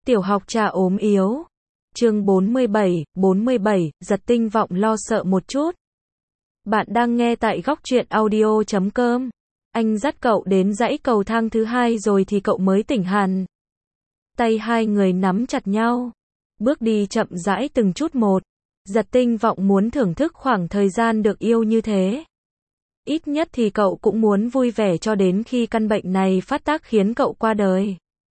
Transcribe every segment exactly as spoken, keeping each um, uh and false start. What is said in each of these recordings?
Tiểu học trà ốm yếu. Chương bốn mươi bảy, bốn mươi bảy, giật tinh vọng lo sợ một chút. Bạn đang nghe tại góc truyện audio chấm com. Anh dắt cậu đến dãy cầu thang thứ hai rồi thì cậu mới tỉnh hẳn. Tay hai người nắm chặt nhau. Bước đi chậm rãi từng chút một. Giật tinh vọng muốn thưởng thức khoảng thời gian được yêu như thế. Ít nhất thì cậu cũng muốn vui vẻ cho đến khi căn bệnh này phát tác khiến cậu qua đời.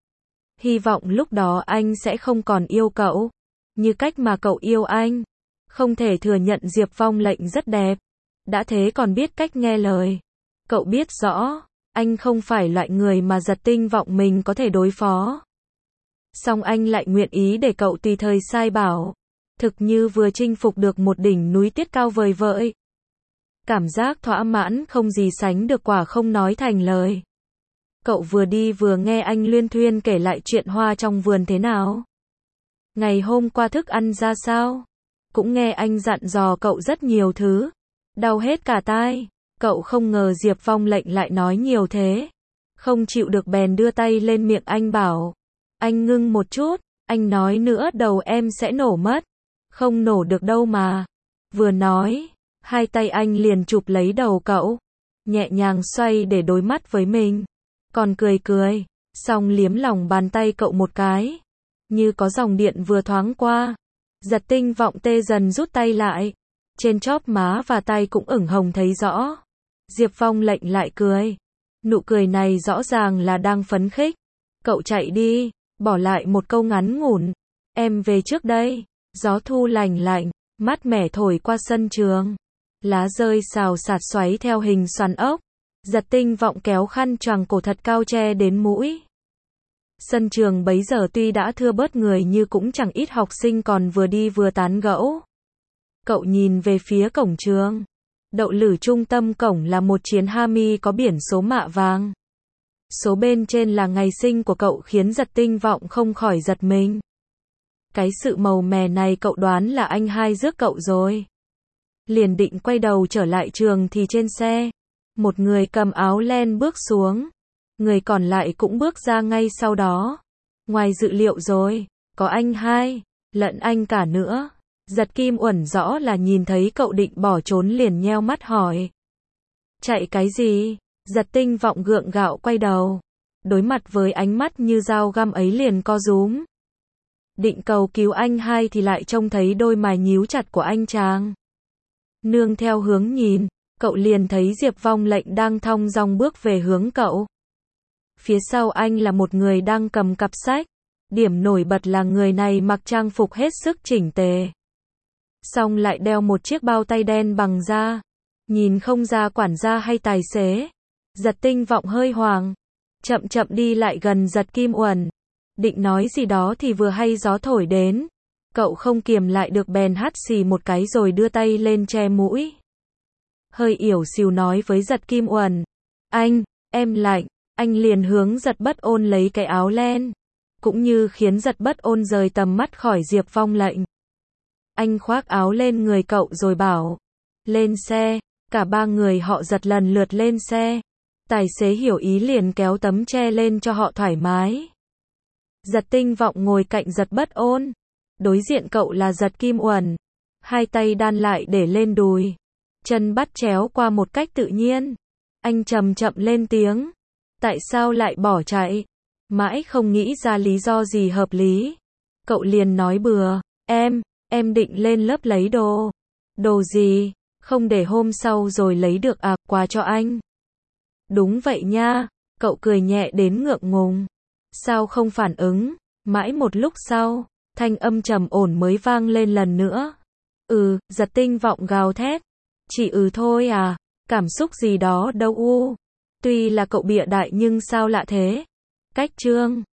Hy vọng lúc đó anh sẽ không còn yêu cậu như cách mà cậu yêu anh. Không thể thừa nhận Diệp Vong Lệnh rất đẹp, đã thế còn biết cách nghe lời. Cậu biết rõ, anh không phải loại người mà giật tinh vọng mình có thể đối phó. Song anh lại nguyện ý để cậu tùy thời sai bảo. Thực như vừa chinh phục được một đỉnh núi tuyết cao vời vợi. Cảm giác thỏa mãn không gì sánh được, quả không nói thành lời. Cậu vừa đi vừa nghe anh luyên thuyên kể lại chuyện hoa trong vườn thế nào. Ngày hôm qua thức ăn ra sao. Cũng nghe anh dặn dò cậu rất nhiều thứ. Đau hết cả tai. Cậu không ngờ Diệp Vong Lệnh lại nói nhiều thế. Không chịu được bèn đưa tay lên miệng anh bảo. Anh ngưng một chút. Anh nói nữa đầu em sẽ nổ mất. Không nổ được đâu mà. Vừa nói, hai tay anh liền chụp lấy đầu cậu. Nhẹ nhàng xoay để đối mắt với mình. Còn cười cười, xong liếm lòng bàn tay cậu một cái. Như có dòng điện vừa thoáng qua. Giật tinh vọng tê dần rút tay lại. Trên chóp má và tay cũng ửng hồng thấy rõ. Diệp Vong Lệnh lại cười. Nụ cười này rõ ràng là đang phấn khích. Cậu chạy đi, bỏ lại một câu ngắn ngủn. Em về trước đây. Gió thu lành lạnh, mát mẻ thổi qua sân trường. Lá rơi xào xạc xoáy theo hình xoắn ốc. Giật tinh vọng kéo khăn choàng cổ thật cao che đến mũi. Sân trường bấy giờ tuy đã thưa bớt người nhưng cũng chẳng ít học sinh còn vừa đi vừa tán gẫu. Cậu nhìn về phía cổng trường. Đậu lử trung tâm cổng là một chiến Hami có biển số mạ vàng. Số bên trên là ngày sinh của cậu khiến giật tinh vọng không khỏi giật mình. Cái sự màu mè này cậu đoán là anh hai rước cậu rồi. Liền định quay đầu trở lại trường thì trên xe, một người cầm áo len bước xuống. Người còn lại cũng bước ra ngay sau đó. Ngoài dự liệu rồi, có anh hai, lẫn anh cả nữa. Giật Kim Uẩn rõ là nhìn thấy cậu định bỏ trốn liền nheo mắt hỏi. Chạy cái gì? Giật tinh vọng gượng gạo quay đầu. Đối mặt với ánh mắt như dao găm ấy liền co rúm. Định cầu cứu anh hai thì lại trông thấy đôi mày nhíu chặt của anh chàng. Nương theo hướng nhìn, cậu liền thấy Diệp Vong Lệnh đang thong dong bước về hướng cậu. Phía sau anh là một người đang cầm cặp sách. Điểm nổi bật là người này mặc trang phục hết sức chỉnh tề. Song lại đeo một chiếc bao tay đen bằng da. Nhìn không ra quản gia hay tài xế. Giật tinh vọng hơi hoảng. Chậm chậm đi lại gần Giật Kim Uẩn. Định nói gì đó thì vừa hay gió thổi đến. Cậu không kiềm lại được bèn hắt xì một cái rồi đưa tay lên che mũi. Hơi ỉu xìu nói với Giật Kim Uẩn. Anh, em lạnh. Anh liền hướng Giật Bất Ôn lấy cái áo len. Cũng như khiến Giật Bất Ôn rời tầm mắt khỏi Diệp Vong Lệnh. Anh khoác áo lên người cậu rồi bảo. Lên xe. Cả ba người họ giật lần lượt lên xe. Tài xế hiểu ý liền kéo tấm che lên cho họ thoải mái. Giật tinh vọng ngồi cạnh Giật Bất Ôn. Đối diện cậu là Giật Kim Uẩn. Hai tay đan lại để lên đùi. Chân bắt chéo qua một cách tự nhiên. Anh chậm chậm lên tiếng. Tại sao lại bỏ chạy? Mãi không nghĩ ra lý do gì hợp lý. Cậu liền nói bừa. Em, em định lên lớp lấy đồ. Đồ gì? Không để hôm sau rồi lấy được à, quà cho anh. Đúng vậy nha. Cậu cười nhẹ đến ngượng ngùng. Sao không phản ứng? Mãi một lúc sau, thanh âm trầm ổn mới vang lên lần nữa. Ừ, giật tinh vọng gào thét. Chỉ ừ thôi à, cảm xúc gì đó đâu u. Tuy là cậu bịa đại nhưng sao lạ thế? Cách chương